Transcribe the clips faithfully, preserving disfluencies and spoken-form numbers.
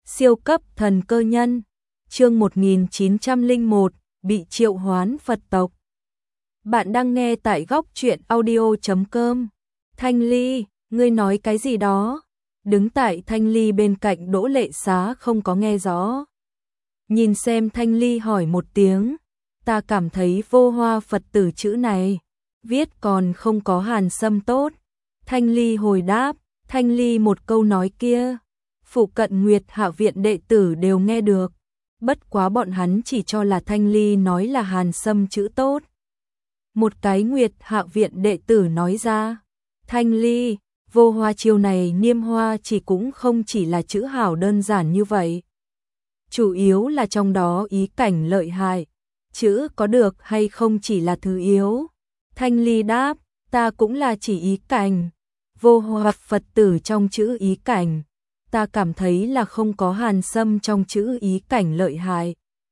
Siêu cấp thần cơ nhân, chương một nghìn chín trăm lẻ một, bị triệu hoán Phật tộc. Bạn đang nghe tại góc truyện audio chấm com. Thanh Ly, ngươi nói cái gì đó? Đứng tại Thanh Ly bên cạnh Đỗ Lệ Xá không có nghe rõ. Nhìn xem Thanh Ly hỏi một tiếng, ta cảm thấy Vô Hoa Phật tử chữ này, viết còn không có Hàn Sâm tốt. Thanh Ly hồi đáp, Thanh Ly một câu nói kia, phụ cận Nguyệt Hạ viện đệ tử đều nghe được, bất quá bọn hắn chỉ cho là Thanh Ly nói là Hàn Sâm chữ tốt. Một cái Nguyệt Hạ viện đệ tử nói ra, Thanh Ly, Vô Hoa chiêu này niêm hoa chỉ cũng không chỉ là chữ hảo đơn giản như vậy. Chủ yếu là trong đó ý cảnh lợi hại, chữ có được hay không chỉ là thứ yếu. Thanh Ly đáp, ta cũng là chỉ ý cảnh, Vô Hoa Phật tử trong chữ ý cảnh, ta cảm thấy là không có Hàn Sâm trong chữ ý cảnh lợi hại.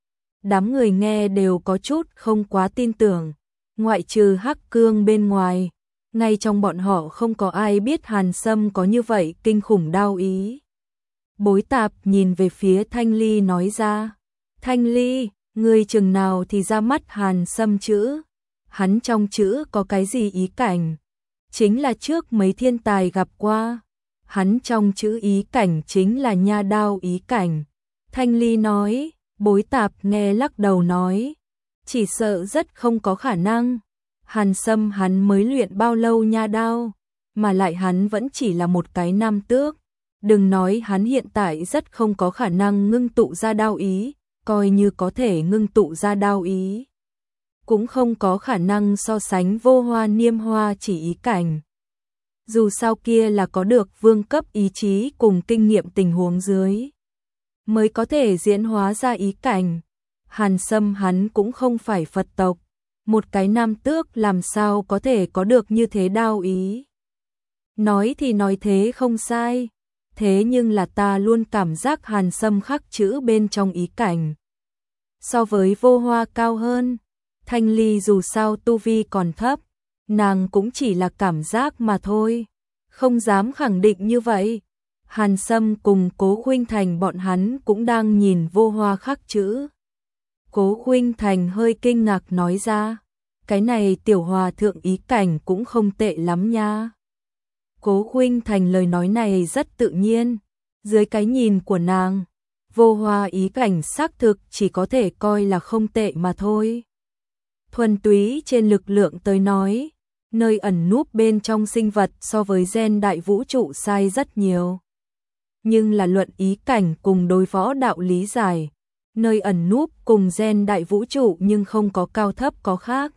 Đám người nghe đều có chút không quá tin tưởng, ngoại trừ Hắc Cương bên ngoài, ngay trong bọn họ không có ai biết Hàn Sâm có như vậy kinh khủng đao ý. Bối Tạp nhìn về phía Thanh Ly nói ra, Thanh Ly, ngươi chừng nào thì ra mắt Hàn Sâm chữ, hắn trong chữ có cái gì ý cảnh, chính là trước mấy thiên tài gặp qua, hắn trong chữ ý cảnh chính là nha đao ý cảnh. Thanh Ly nói, Bối Tạp nghe lắc đầu nói, chỉ sợ rất không có khả năng, Hàn Sâm hắn mới luyện bao lâu nha đao, mà lại hắn vẫn chỉ là một cái nam tước. Đừng nói hắn hiện tại rất không có khả năng ngưng tụ ra đao ý, coi như có thể ngưng tụ ra đao ý, cũng không có khả năng so sánh Vô Hoa niêm hoa chỉ ý cảnh. Dù sao kia là có được vương cấp ý chí cùng kinh nghiệm tình huống dưới, mới có thể diễn hóa ra ý cảnh. Hàn Sâm hắn cũng không phải Phật tộc, một cái nam tước làm sao có thể có được như thế đao ý. Nói thì nói thế không sai, thế nhưng là ta luôn cảm giác Hàn Sâm khắc chữ bên trong ý cảnh so với Vô Hoa cao hơn. Thanh Ly dù sao tu vi còn thấp, nàng cũng chỉ là cảm giác mà thôi, không dám khẳng định như vậy. Hàn Sâm cùng Cố Khuynh Thành bọn hắn cũng đang nhìn Vô Hoa khắc chữ. Cố Khuynh Thành hơi kinh ngạc nói ra, cái này tiểu hòa thượng ý cảnh cũng không tệ lắm nha. Cố Khuynh Thành lời nói này rất tự nhiên, dưới cái nhìn của nàng, Vô Hoa ý cảnh xác thực chỉ có thể coi là không tệ mà thôi. Thuần túy trên lực lượng tới nói, nơi ẩn núp bên trong sinh vật so với gen đại vũ trụ sai rất nhiều. Nhưng là luận ý cảnh cùng đối võ đạo lý giải, nơi ẩn núp cùng gen đại vũ trụ nhưng không có cao thấp có khác.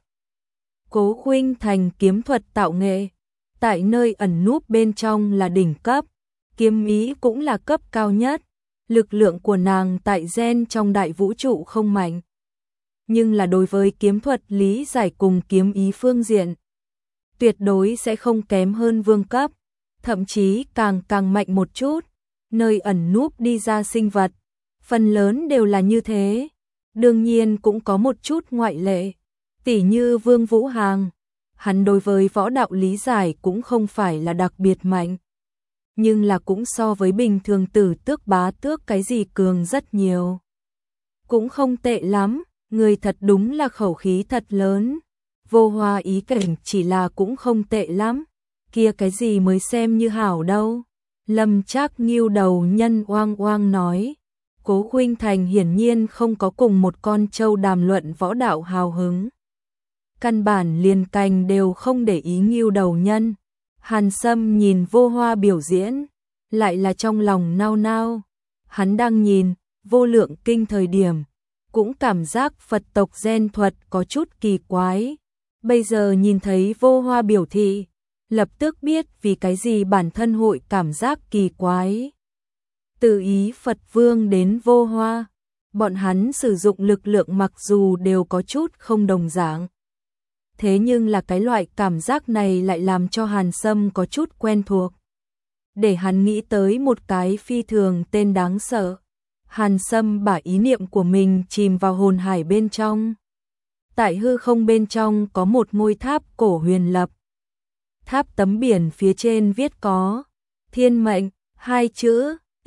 Cố Khuynh Thành kiếm thuật tạo nghệ, tại nơi ẩn núp bên trong là đỉnh cấp, kiếm ý cũng là cấp cao nhất. Lực lượng của nàng tại gen trong đại vũ trụ không mạnh, nhưng là đối với kiếm thuật lý giải cùng kiếm ý phương diện, tuyệt đối sẽ không kém hơn vương cấp, thậm chí càng càng mạnh một chút. Nơi ẩn núp đi ra sinh vật, phần lớn đều là như thế, đương nhiên cũng có một chút ngoại lệ, tỉ như Vương Vũ Hàng, hắn đối với võ đạo lý giải cũng không phải là đặc biệt mạnh, nhưng là cũng so với bình thường Tử Tước Bá Tước cái gì cường rất nhiều. Cũng không tệ lắm, người thật đúng là khẩu khí thật lớn. Vô Hoa ý cảnh chỉ là cũng không tệ lắm, kia cái gì mới xem như hảo đâu. Lâm Trác nghiêu đầu nhân oang oang nói. Cố Khuynh Thành hiển nhiên không có cùng một con trâu đàm luận võ đạo hào hứng, căn bản liền cành đều không để ý nghiêu đầu nhân. Hàn Sâm nhìn Vô Hoa biểu diễn, lại là trong lòng nao nao. Hắn đang nhìn Vô Lượng Kinh thời điểm, cũng cảm giác Phật tộc gen thuật có chút kỳ quái. Bây giờ nhìn thấy Vô Hoa biểu thị, lập tức biết vì cái gì bản thân hội cảm giác kỳ quái. Từ ý Phật Vương đến Vô Hoa, bọn hắn sử dụng lực lượng mặc dù đều có chút không đồng dạng, thế nhưng là cái loại cảm giác này lại làm cho Hàn Sâm có chút quen thuộc, để hắn nghĩ tới một cái phi thường tên đáng sợ. Hàn Sâm把ý niệm của mình chìm vào hồn hải bên trong. Tại hư không bên trong có một ngôi tháp cổ huyền lập. Tháp tấm biển phía trên viết có Thiên Mệnh hai chữ,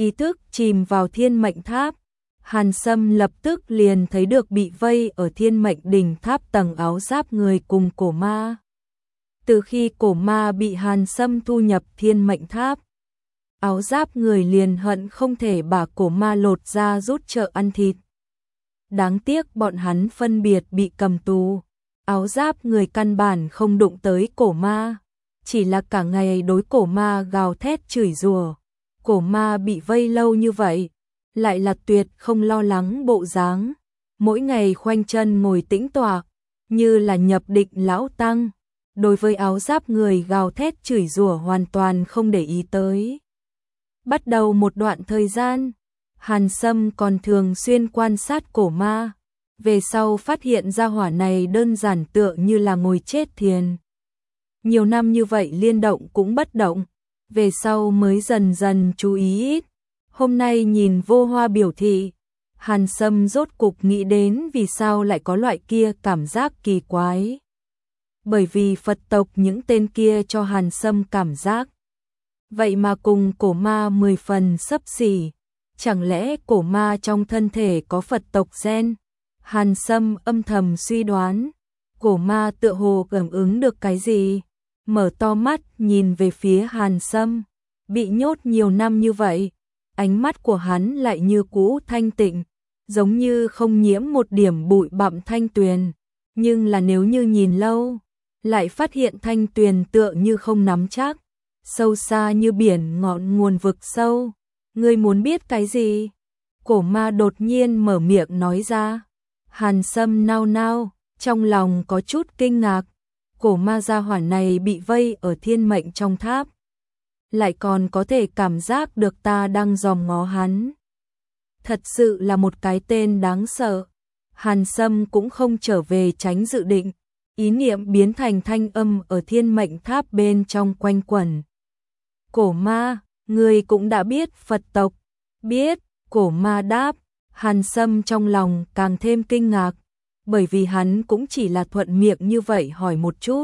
ý thức chìm vào thiên mệnh tháp. Hàn Sâm lập tức liền thấy được bị vây ở thiên mệnh đỉnh tháp tầng áo giáp người cùng cổ ma. Từ khi cổ ma bị Hàn Sâm thu nhập thiên mệnh tháp, áo giáp người liền hận không thể bà cổ ma lột ra rút chợ ăn thịt. Đáng tiếc bọn hắn phân biệt bị cầm tù, áo giáp người căn bản không đụng tới cổ ma, chỉ là cả ngày đối cổ ma gào thét chửi rủa. Cổ ma bị vây lâu như vậy, lại là tuyệt không lo lắng bộ dáng, mỗi ngày khoanh chân ngồi tĩnh tọa, như là nhập định lão tăng. Đối với áo giáp người gào thét chửi rủa hoàn toàn không để ý tới. Bắt đầu một đoạn thời gian, Hàn Sâm còn thường xuyên quan sát cổ ma, về sau phát hiện ra hỏa này đơn giản tựa như là ngồi chết thiền. Nhiều năm như vậy liên động cũng bất động, về sau mới dần dần chú ý ít. Hôm nay nhìn Vô Hoa biểu thị, Hàn Sâm rốt cục nghĩ đến vì sao lại có loại kia cảm giác kỳ quái. Bởi vì Phật tộc những tên kia cho Hàn Sâm cảm giác vậy mà cùng cổ ma mười phần xấp xỉ. Chẳng lẽ cổ ma trong thân thể có Phật tộc gen? Hàn Sâm âm thầm suy đoán, cổ ma tựa hồ cảm ứng được cái gì, mở to mắt nhìn về phía Hàn Sâm. Bị nhốt nhiều năm như vậy, ánh mắt của hắn lại như cũ thanh tịnh, giống như không nhiễm một điểm bụi bặm thanh tuyền. Nhưng là nếu như nhìn lâu, lại phát hiện thanh tuyền tựa như không nắm chắc, sâu xa như biển ngọn nguồn vực sâu. Ngươi muốn biết cái gì? Cổ ma đột nhiên mở miệng nói ra. Hàn Sâm nao nao, trong lòng có chút kinh ngạc. Cổ ma gia hỏa này bị vây ở thiên mệnh trong tháp, lại còn có thể cảm giác được ta đang dòm ngó hắn. Thật sự là một cái tên đáng sợ. Hàn Sâm cũng không trở về tránh dự định, ý niệm biến thành thanh âm ở thiên mệnh tháp bên trong quanh quẩn. Cổ ma, ngươi cũng đã biết Phật tộc? Biết, cổ ma đáp. Hàn Sâm trong lòng càng thêm kinh ngạc, bởi vì hắn cũng chỉ là thuận miệng như vậy hỏi một chút.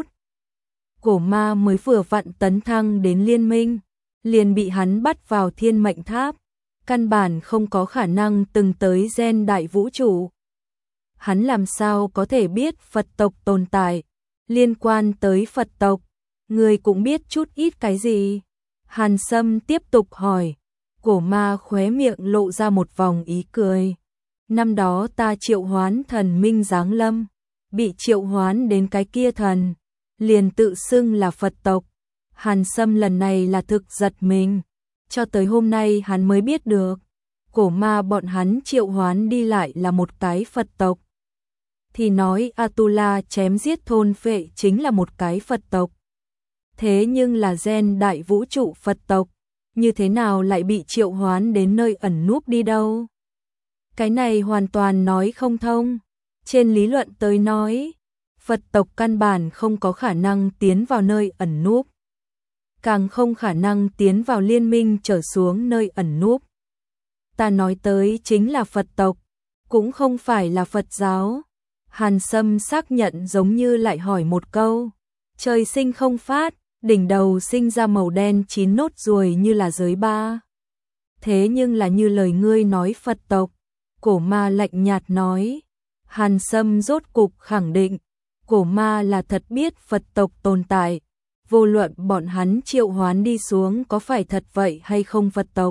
Cổ ma mới vừa vặn tấn thăng đến liên minh, liền bị hắn bắt vào thiên mệnh tháp, căn bản không có khả năng từng tới gen đại vũ trụ. Hắn làm sao có thể biết Phật tộc tồn tại? Liên quan tới Phật tộc, người cũng biết chút ít cái gì? Hàn Sâm tiếp tục hỏi. Cổ ma khóe miệng lộ ra một vòng ý cười. Năm đó ta triệu hoán thần minh giáng lâm, bị triệu hoán đến cái kia thần, liền tự xưng là Phật tộc. Hàn Sâm lần này là thực giật mình, cho tới hôm nay hắn mới biết được, cổ ma bọn hắn triệu hoán đi lại là một cái Phật tộc. Thì nói Atula chém giết thôn phệ chính là một cái Phật tộc. Thế nhưng là gen đại vũ trụ Phật tộc, như thế nào lại bị triệu hoán đến nơi ẩn núp đi đâu? Cái này hoàn toàn nói không thông. Trên lý luận tới nói, Phật tộc căn bản không có khả năng tiến vào nơi ẩn núp, càng không khả năng tiến vào liên minh trở xuống nơi ẩn núp. Ta nói tới chính là Phật tộc, cũng không phải là Phật giáo. Hàn Sâm xác nhận giống như lại hỏi một câu. Trời sinh không phát, đỉnh đầu sinh ra màu đen chín nốt ruồi như là giới ba. Thế nhưng là như lời ngươi nói Phật tộc. Cổ ma lạnh nhạt nói. Hàn Sâm rốt cục khẳng định, cổ ma là thật biết Phật tộc tồn tại, vô luận bọn hắn triệu hoán đi xuống có phải thật vậy hay không Phật tộc.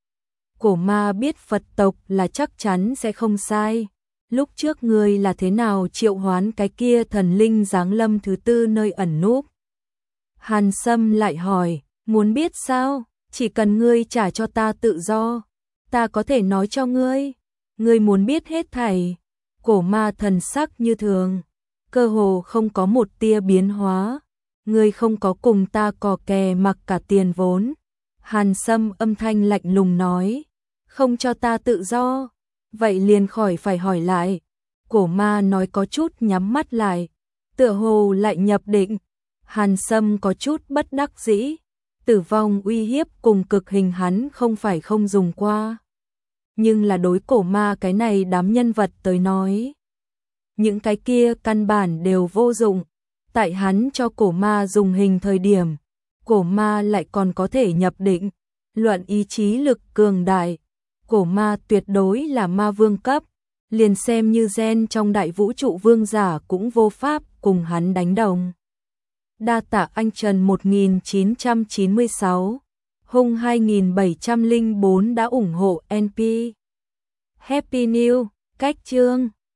Cổ ma biết Phật tộc là chắc chắn sẽ không sai. Lúc trước ngươi là thế nào triệu hoán cái kia thần linh giáng lâm thứ tư nơi ẩn núp? Hàn Sâm lại hỏi, muốn biết sao? Chỉ cần ngươi trả cho ta tự do, ta có thể nói cho ngươi. Ngươi muốn biết hết thảy. Cổ ma thần sắc như thường, cơ hồ không có một tia biến hóa. Ngươi không có cùng ta cò kè mặc cả tiền vốn. Hàn Sâm âm thanh lạnh lùng nói, không cho ta tự do, vậy liền khỏi phải hỏi lại. Cổ ma nói có chút nhắm mắt lại, tựa hồ lại nhập định. Hàn Sâm có chút bất đắc dĩ, tử vong uy hiếp cùng cực hình hắn không phải không dùng qua. Nhưng là đối cổ ma cái này đám nhân vật tới nói, những cái kia căn bản đều vô dụng. Tại hắn cho cổ ma dùng hình thời điểm, cổ ma lại còn có thể nhập định, luận ý chí lực cường đại, cổ ma tuyệt đối là ma vương cấp, liền xem như gen trong đại vũ trụ vương giả cũng vô pháp cùng hắn đánh đồng. Đa tạ anh Trần một nghìn chín trăm chín mươi sáu, Hung hai nghìn bảy trăm lẻ bốn đã ủng hộ en pê. Happy New, cách chương